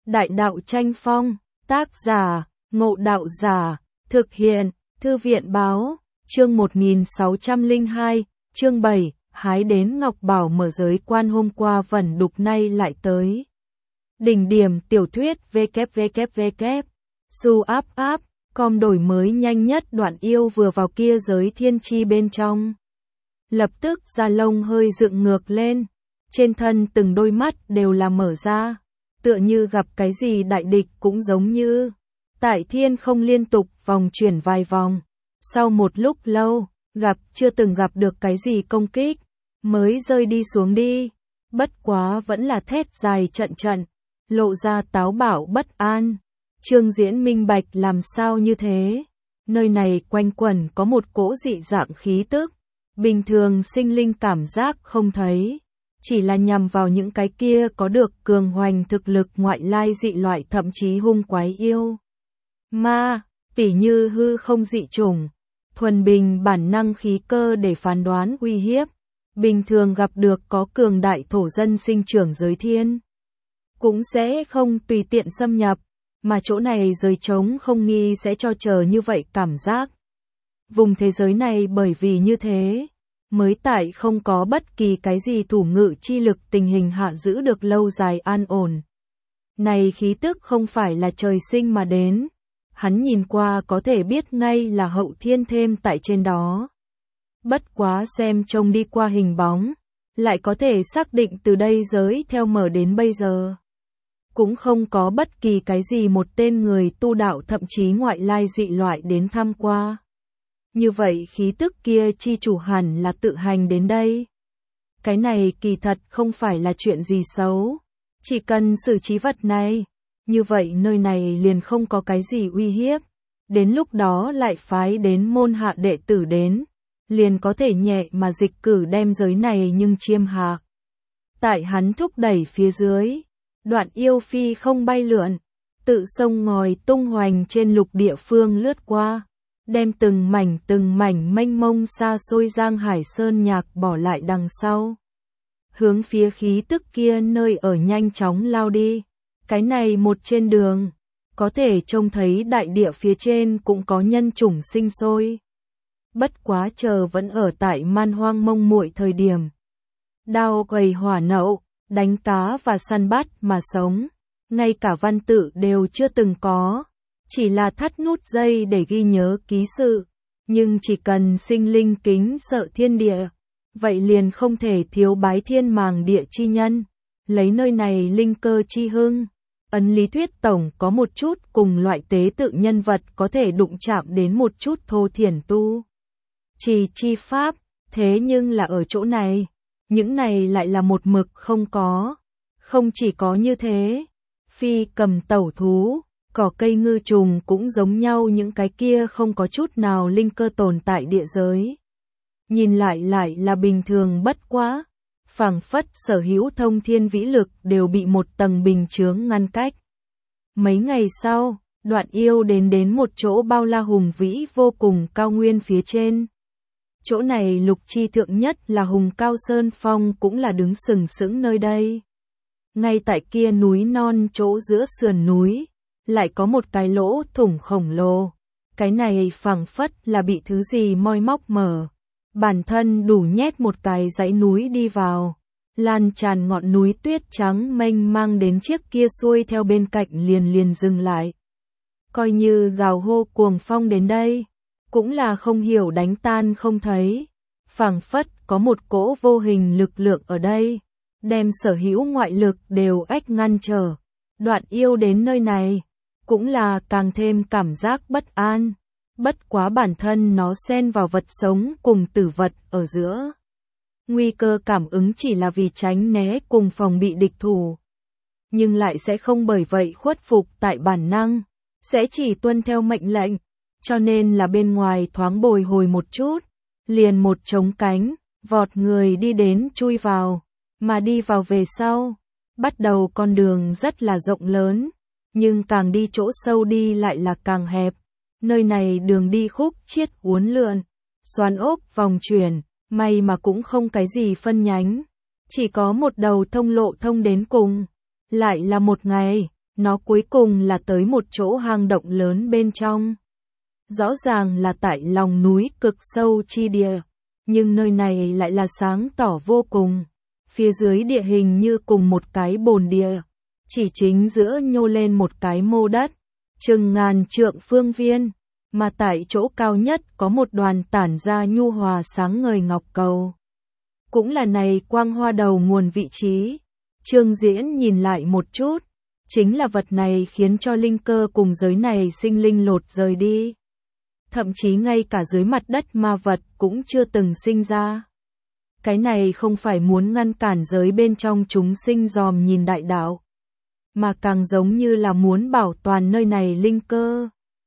Đại đạo tranh phong, tác giả, Ngộ Đạo Giả, thực hiện, Thư viện báo, chương 1602, chương 7, hái đến Ngọc Bảo mở giới quan hôm qua vẩn đục nay lại tới. Đỉnh điểm tiểu thuyết www. Su áp, com đổi mới nhanh nhất đoạn yêu vừa vào kia giới thiên chi bên trong. Lập tức da lông hơi dựng ngược lên, trên thân từng đôi mắt đều là mở ra, tựa như gặp cái gì đại địch cũng giống như tại thiên không liên tục vòng chuyển vài vòng. Sau một lúc lâu, chưa từng gặp được cái gì công kích, mới rơi đi xuống đi. Bất quá vẫn là thét dài trận trận, lộ ra táo bạo bất an. Trương Diễn minh bạch làm sao như thế. Nơi này quanh quẩn có một cỗ dị dạng khí tức, bình thường sinh linh cảm giác không thấy. Chỉ là nhằm vào những cái kia có được cường hoành thực lực ngoại lai dị loại thậm chí hung quái yêu. Ma, tỉ như hư không dị chủng, thuần bình bản năng khí cơ để phán đoán uy hiếp. Bình thường gặp được có cường đại thổ dân sinh trưởng giới thiên, cũng sẽ không tùy tiện xâm nhập, mà chỗ này giới trống không nghi sẽ cho chờ như vậy cảm giác. Vùng thế giới này bởi vì như thế, mới tại không có bất kỳ cái gì thủ ngự chi lực tình hình hạ giữ được lâu dài an ổn. Này khí tức không phải là trời sinh mà đến, hắn nhìn qua có thể biết ngay là hậu thiên thêm tại trên đó. Bất quá xem trông đi qua hình bóng, lại có thể xác định từ đây giới theo mở đến bây giờ. Cũng không có bất kỳ cái gì một tên người tu đạo thậm chí ngoại lai dị loại đến thăm qua. Như vậy khí tức kia chi chủ hẳn là tự hành đến đây. Cái này kỳ thật không phải là chuyện gì xấu. Chỉ cần xử trí vật này, như vậy nơi này liền không có cái gì uy hiếp. Đến lúc đó lại phái đến môn hạ đệ tử đến, liền có thể nhẹ mà dịch cử đem giới này nhưng chiêm hạ. Tại hắn thúc đẩy phía dưới, đoạn yêu phi không bay lượn, tự sông ngòi tung hoành trên lục địa phương lướt qua, đem từng mảnh mênh mông xa xôi giang hải sơn nhạc bỏ lại đằng sau. Hướng phía khí tức kia nơi ở nhanh chóng lao đi. Cái này một trên đường, có thể trông thấy đại địa phía trên cũng có nhân chủng sinh sôi. Bất quá chờ vẫn ở tại man hoang mông muội thời điểm. Đao gầy hỏa nậu, đánh cá và săn bắt mà sống, ngay cả văn tự đều chưa từng có, chỉ là thắt nút dây để ghi nhớ ký sự, nhưng chỉ cần sinh linh kính sợ thiên địa, vậy liền không thể thiếu bái thiên màng địa chi nhân, lấy nơi này linh cơ chi hưng. Ấn lý thuyết tổng có một chút cùng loại tế tự nhân vật có thể đụng chạm đến một chút thô thiển tu trì chi pháp, thế nhưng là ở chỗ này, những này lại là một mực không có. Không chỉ có như thế, phi cầm tẩu thú, cỏ cây ngư trùng cũng giống nhau, những cái kia không có chút nào linh cơ tồn tại địa giới. Nhìn lại là bình thường bất quá, phảng phất sở hữu thông thiên vĩ lực đều bị một tầng bình chướng ngăn cách. Mấy ngày sau, đoạn yêu đến một chỗ bao la hùng vĩ vô cùng cao nguyên phía trên. Chỗ này lục chi thượng nhất là Hùng Cao Sơn Phong cũng là đứng sừng sững nơi đây. Ngay tại kia núi non chỗ giữa sườn núi, lại có một cái lỗ thủng khổng lồ. Cái này phảng phất là bị thứ gì moi móc mở. Bản thân đủ nhét một cái dãy núi đi vào. Lan tràn ngọn núi tuyết trắng mênh mang đến chiếc kia xuôi theo bên cạnh liền dừng lại. Coi như gào hô cuồng phong đến đây, cũng là không hiểu đánh tan không thấy. Phảng phất có một cỗ vô hình lực lượng ở đây, đem sở hữu ngoại lực đều ách ngăn trở. Đoạn yêu đến nơi này, cũng là càng thêm cảm giác bất an. Bất quá bản thân nó xen vào vật sống cùng tử vật ở giữa. Nguy cơ cảm ứng chỉ là vì tránh né cùng phòng bị địch thủ. Nhưng lại sẽ không bởi vậy khuất phục tại bản năng, sẽ chỉ tuân theo mệnh lệnh. Cho nên là bên ngoài thoáng bồi hồi một chút, liền một trống cánh, vọt người đi đến chui vào, mà đi vào về sau. Bắt đầu con đường rất là rộng lớn, nhưng càng đi chỗ sâu đi lại là càng hẹp. Nơi này đường đi khúc chiết uốn lượn, xoắn ốc vòng chuyển, may mà cũng không cái gì phân nhánh. Chỉ có một đầu thông lộ thông đến cùng. Lại là một ngày, nó cuối cùng là tới một chỗ hang động lớn bên trong. Rõ ràng là tại lòng núi cực sâu chi địa, nhưng nơi này lại là sáng tỏ vô cùng. Phía dưới địa hình như cùng một cái bồn địa, chỉ chính giữa nhô lên một cái mô đất, chừng ngàn trượng phương viên, mà tại chỗ cao nhất có một đoàn tản ra nhu hòa sáng ngời ngọc cầu. Cũng là này quang hoa đầu nguồn vị trí. Trương Diễn nhìn lại một chút, chính là vật này khiến cho linh cơ cùng giới này sinh linh lột rời đi. Thậm chí ngay cả dưới mặt đất ma vật cũng chưa từng sinh ra. Cái này không phải muốn ngăn cản giới bên trong chúng sinh dòm nhìn đại đạo, mà càng giống như là muốn bảo toàn nơi này linh cơ,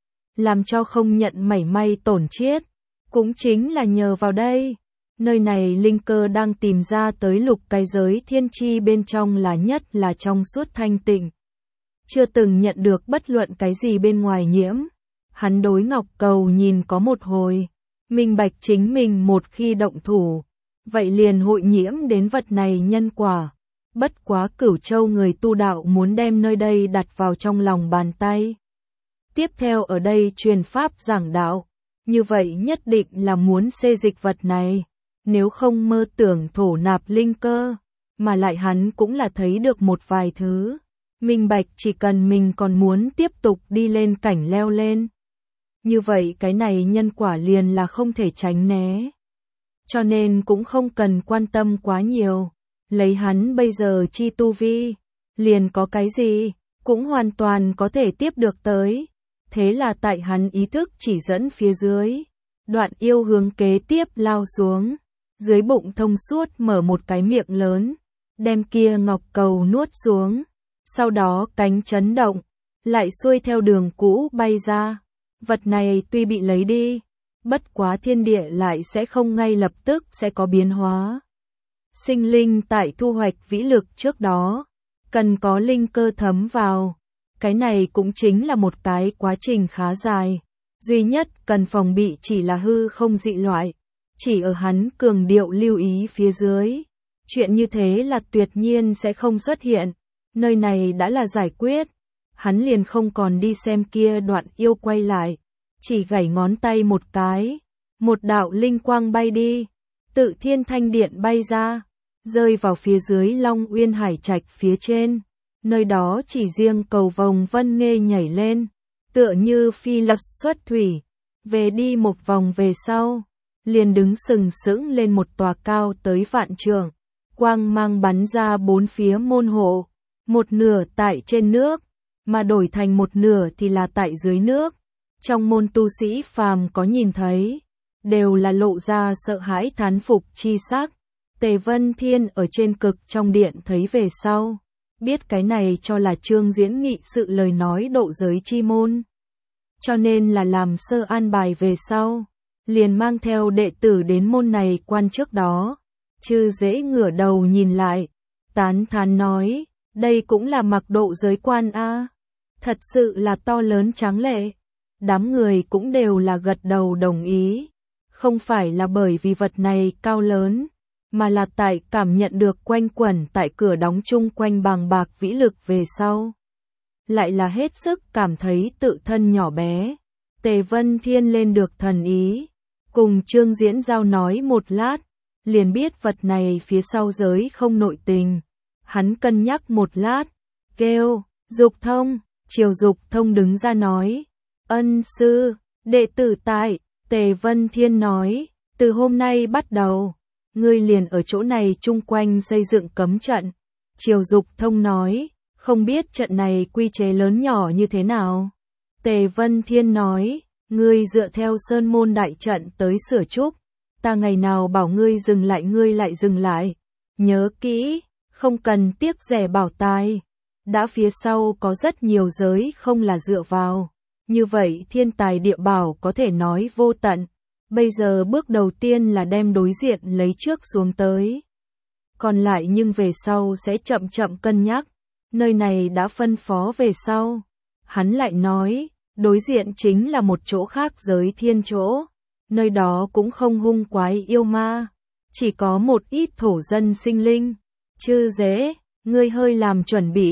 làm cho không nhận mảy may tổn chiết. Cũng chính là nhờ vào đây, nơi này linh cơ đang tìm ra tới lục cái giới thiên chi bên trong là nhất là trong suốt thanh tịnh. Chưa từng nhận được bất luận cái gì bên ngoài nhiễm. Hắn đối ngọc cầu nhìn có một hồi, minh bạch chính mình một khi động thủ, vậy liền hội nhiễm đến vật này nhân quả. Bất quá Cửu Châu người tu đạo muốn đem nơi đây đặt vào trong lòng bàn tay. Tiếp theo ở đây truyền pháp giảng đạo, như vậy nhất định là muốn xê dịch vật này, nếu không mơ tưởng thổ nạp linh cơ, mà lại hắn cũng là thấy được một vài thứ. Minh bạch chỉ cần mình còn muốn tiếp tục đi lên cảnh leo lên, như vậy cái này nhân quả liền là không thể tránh né. Cho nên cũng không cần quan tâm quá nhiều, lấy hắn bây giờ chi tu vi, liền có cái gì, cũng hoàn toàn có thể tiếp được tới. Thế là tại hắn ý thức chỉ dẫn phía dưới, Đoạn Yêu hướng kế tiếp lao xuống, dưới bụng thông suốt mở một cái miệng lớn, đem kia ngọc cầu nuốt xuống, sau đó cánh chấn động, lại xuôi theo đường cũ bay ra. Vật này tuy bị lấy đi, bất quá thiên địa lại sẽ không ngay lập tức sẽ có biến hóa. Sinh linh tại thu hoạch vĩ lực trước đó, cần có linh cơ thấm vào. Cái này cũng chính là một cái quá trình khá dài. Duy nhất cần phòng bị chỉ là hư không dị loại. Chỉ ở hắn cường điệu lưu ý phía dưới. Chuyện như thế là tuyệt nhiên sẽ không xuất hiện. Nơi này đã là giải quyết. Hắn liền không còn đi xem kia Đoạn Yêu quay lại. Chỉ gảy ngón tay một cái. Một đạo linh quang bay đi. Tự Thiên Thanh Điện bay ra. Rơi vào phía dưới Long Uyên Hải Trạch phía trên. Nơi đó chỉ riêng cầu vồng vân nghê nhảy lên. Tựa như phi lập xuất thủy. Về đi một vòng về sau. Liền đứng sừng sững lên một tòa cao tới vạn trượng. Quang mang bắn ra bốn phía môn hộ. Một nửa tại trên nước, mà đổi thành một nửa thì là tại dưới nước. Trong môn tu sĩ phàm có nhìn thấy, đều là lộ ra sợ hãi thán phục chi sắc. Tề Vân Thiên ở trên cực trong điện thấy về sau, biết cái này cho là Trương Diễn nghị sự lời nói độ giới chi môn. Cho nên là làm sơ an bài về sau, liền mang theo đệ tử đến môn này quan trước đó. Chư dễ ngửa đầu nhìn lại, tán thán nói, đây cũng là mặc độ giới quan a, thật sự là to lớn tráng lệ. Đám người cũng đều là gật đầu đồng ý, không phải là bởi vì vật này cao lớn, mà là tại cảm nhận được quanh quẩn tại cửa đóng chung quanh bàng bạc vĩ lực về sau. Lại là hết sức cảm thấy tự thân nhỏ bé. Tề Vân Thiên lên được thần ý, cùng Trương Diễn giao nói một lát, liền biết vật này phía sau giới không nội tình. Hắn cân nhắc một lát, kêu, Dục Thông. Triều Dục Thông đứng ra nói, ân sư, đệ tử tại. Tề Vân Thiên nói, từ hôm nay bắt đầu, ngươi liền ở chỗ này chung quanh xây dựng cấm trận. Triều Dục Thông nói, không biết trận này quy chế lớn nhỏ như thế nào. Tề Vân Thiên nói, ngươi dựa theo sơn môn đại trận tới sửa chúc, ta ngày nào bảo ngươi dừng lại ngươi lại dừng lại. Nhớ kỹ, không cần tiếc rẻ bảo tài. Đã phía sau có rất nhiều giới không là dựa vào. Như vậy thiên tài địa bảo có thể nói vô tận. Bây giờ bước đầu tiên là đem đối diện lấy trước xuống tới. Còn lại nhưng về sau sẽ chậm chậm cân nhắc. Nơi này đã phân phó về sau. Hắn lại nói, đối diện chính là một chỗ khác giới thiên chỗ. Nơi đó cũng không hung quái yêu ma. Chỉ có một ít thổ dân sinh linh. Chư dễ, ngươi hơi làm chuẩn bị.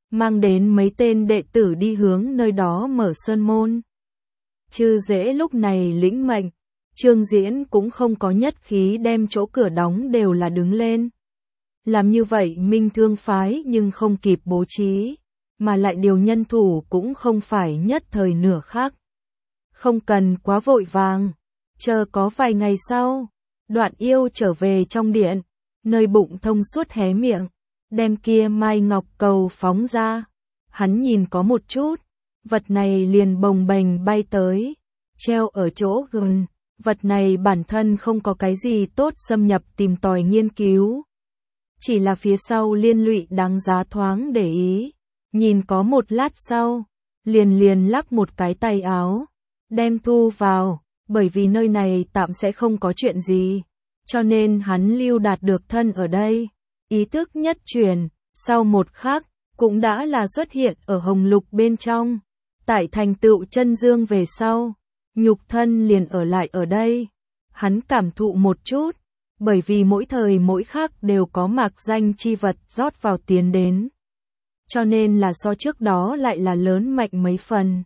mang đến mấy tên đệ tử đi hướng nơi đó mở sơn môn. Chư dễ lúc này lĩnh mệnh, Trương Diễn cũng không có nhất khí đem chỗ cửa đóng đều là đứng lên. Làm như vậy Minh Thương phái nhưng không kịp bố trí, mà lại điều nhân thủ cũng không phải nhất thời nửa khắc. Không cần quá vội vàng, chờ có vài ngày sau, Đoạn Yêu trở về trong điện, nơi bụng thông suốt hé miệng, đem kia mai ngọc cầu phóng ra. Hắn nhìn có một chút, vật này liền bồng bềnh bay tới, treo ở chỗ gần. Vật này bản thân không có cái gì tốt xâm nhập tìm tòi nghiên cứu. Chỉ là phía sau liên lụy đáng giá thoáng để ý. Nhìn có một lát sau, liền lắc một cái tay áo, đem thu vào, bởi vì nơi này tạm sẽ không có chuyện gì. Cho nên hắn lưu đạt được thân ở đây. Ý thức nhất chuyển, sau một khắc, cũng đã là xuất hiện ở hồng lục bên trong. Tại thành tựu chân dương về sau, nhục thân liền ở lại ở đây. Hắn cảm thụ một chút, bởi vì mỗi thời mỗi khắc đều có mạc danh chi vật rót vào tiến đến. Cho nên là so trước đó lại là lớn mạnh mấy phần.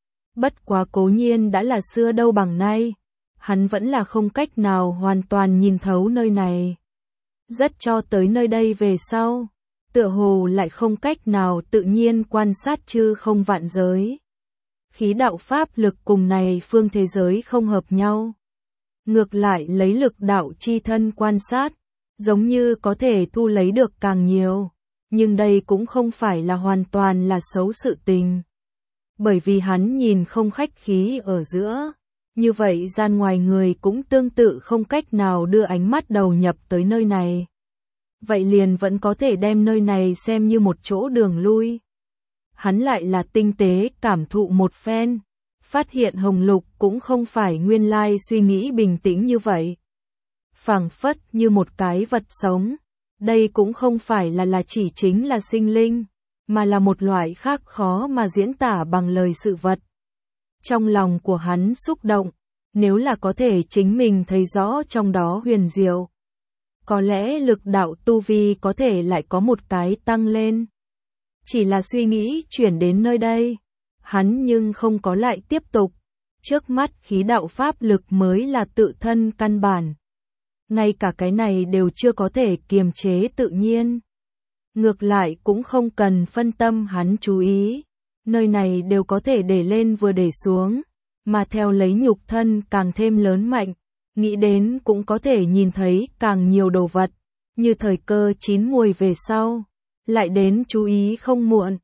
Bất quá cố nhiên đã là xưa đâu bằng nay, hắn vẫn là không cách nào hoàn toàn nhìn thấu nơi này. Rất cho tới nơi đây về sau, tựa hồ lại không cách nào tự nhiên quan sát chư không vạn giới. Khí đạo pháp lực cùng này phương thế giới không hợp nhau. Ngược lại lấy lực đạo chi thân quan sát, giống như có thể thu lấy được càng nhiều. Nhưng đây cũng không phải là hoàn toàn là xấu sự tình. Bởi vì hắn nhìn không khách khí ở giữa. Như vậy gian ngoài người cũng tương tự không cách nào đưa ánh mắt đầu nhập tới nơi này. Vậy liền vẫn có thể đem nơi này xem như một chỗ đường lui. Hắn lại là tinh tế cảm thụ một phen, phát hiện hồng lục cũng không phải nguyên lai suy nghĩ bình tĩnh như vậy. Phảng phất như một cái vật sống, đây cũng không phải là chỉ chính là sinh linh, mà là một loại khác khó mà diễn tả bằng lời sự vật. Trong lòng của hắn xúc động, nếu là có thể chính mình thấy rõ trong đó huyền diệu. Có lẽ lực đạo tu vi có thể lại có một cái tăng lên. Chỉ là suy nghĩ chuyển đến nơi đây, hắn nhưng không có lại tiếp tục. Trước mắt khí đạo pháp lực mới là tự thân căn bản. Ngay cả cái này đều chưa có thể kiềm chế tự nhiên. Ngược lại cũng không cần phân tâm hắn chú ý. Nơi này đều có thể để lên vừa để xuống, mà theo lấy nhục thân càng thêm lớn mạnh. Nghĩ đến cũng có thể nhìn thấy càng nhiều đồ vật, như thời cơ chín muồi về sau. Lại đến chú ý không muộn.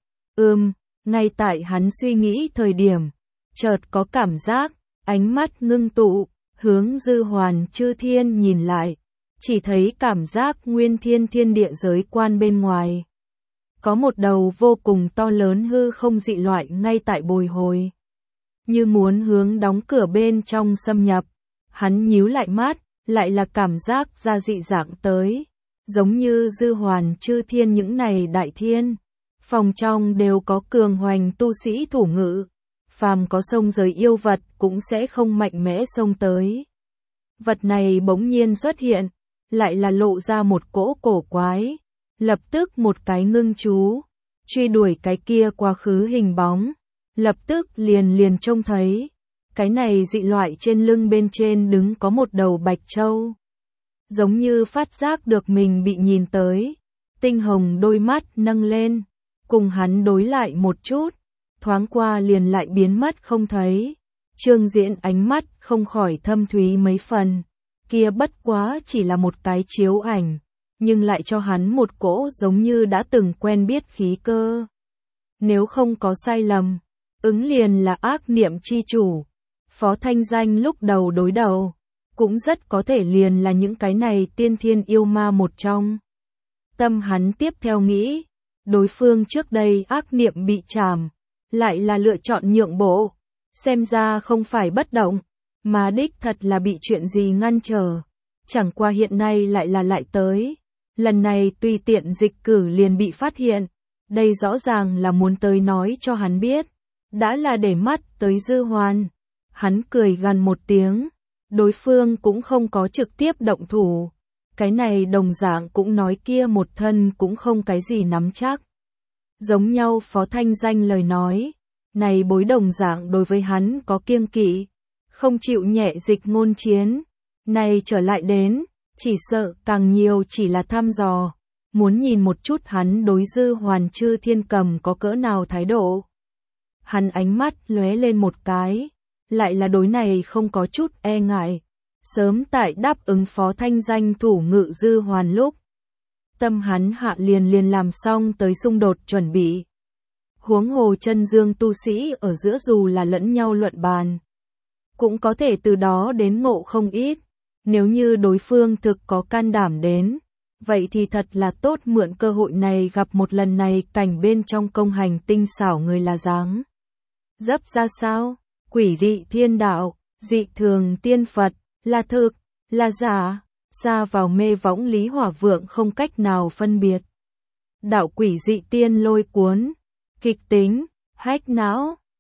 Ngay tại hắn suy nghĩ thời điểm, chợt có cảm giác, ánh mắt ngưng tụ, hướng Dư Hoàn Chư Thiên nhìn lại, chỉ thấy cảm giác nguyên thiên thiên địa giới quan bên ngoài. Có một đầu vô cùng to lớn hư không dị loại ngay tại bồi hồi. Như muốn hướng đóng cửa bên trong xâm nhập, hắn nhíu lại mắt, lại là cảm giác ra dị dạng tới. Giống như Dư Hoàn Chư Thiên những này đại thiên, phòng trong đều có cường hoành tu sĩ thủ ngự, phàm có xông giới yêu vật cũng sẽ không mạnh mẽ xông tới. Vật này bỗng nhiên xuất hiện, lại là lộ ra một cỗ cổ quái, lập tức một cái ngưng chú, truy đuổi cái kia quá khứ hình bóng, lập tức liền trông thấy, cái này dị loại trên lưng bên trên đứng có một đầu bạch trâu. Giống như phát giác được mình bị nhìn tới, tinh hồng đôi mắt nâng lên, cùng hắn đối lại một chút, thoáng qua liền lại biến mất không thấy. Trương Diễn ánh mắt không khỏi thâm thúy mấy phần, kia bất quá chỉ là một cái chiếu ảnh, nhưng lại cho hắn một cỗ giống như đã từng quen biết khí cơ. Nếu không có sai lầm, ứng liền là ác niệm chi chủ, Phó Thanh Danh lúc đầu đối đầu. Cũng rất có thể liền là những cái này tiên thiên yêu ma một trong. Tâm hắn tiếp theo nghĩ, đối phương trước đây ác niệm bị trảm, lại là lựa chọn nhượng bộ, xem ra không phải bất động, mà đích thật là bị chuyện gì ngăn trở, chẳng qua hiện nay lại tới, lần này tùy tiện dịch cử liền bị phát hiện, đây rõ ràng là muốn tới nói cho hắn biết, đã là để mắt tới Dư Hoàn. Hắn cười gằn một tiếng. Đối phương cũng không có trực tiếp động thủ, cái này đồng dạng cũng nói kia một thân cũng không cái gì nắm chắc. Giống nhau Phó Thanh Danh lời nói, này bối đồng dạng đối với hắn có kiêng kỵ, không chịu nhẹ dịch ngôn chiến. Này trở lại đến, chỉ sợ càng nhiều chỉ là thăm dò, muốn nhìn một chút hắn đối Dư Hoàn Chư Thiên Cầm có cỡ nào thái độ. Hắn ánh mắt lóe lên một cái, lại là đối này không có chút e ngại. Sớm tại đáp ứng Phó Thanh Danh thủ ngự Dư Hoàn lúc, tâm hắn hạ liền làm xong tới xung đột chuẩn bị. Huống hồ chân dương tu sĩ ở giữa dù là lẫn nhau luận bàn, cũng có thể từ đó đến ngộ không ít. Nếu như đối phương thực có can đảm đến, vậy thì thật là tốt, mượn cơ hội này gặp một lần này cảnh bên trong công hành tinh xảo người là dáng dấp ra sao, quỷ dị thiên đạo, dị thường tiên Phật, là thực, là giả, xa vào mê võng Lý Hỏa Vượng không cách nào phân biệt. Đạo quỷ dị tiên lôi cuốn, kịch tính, hách não,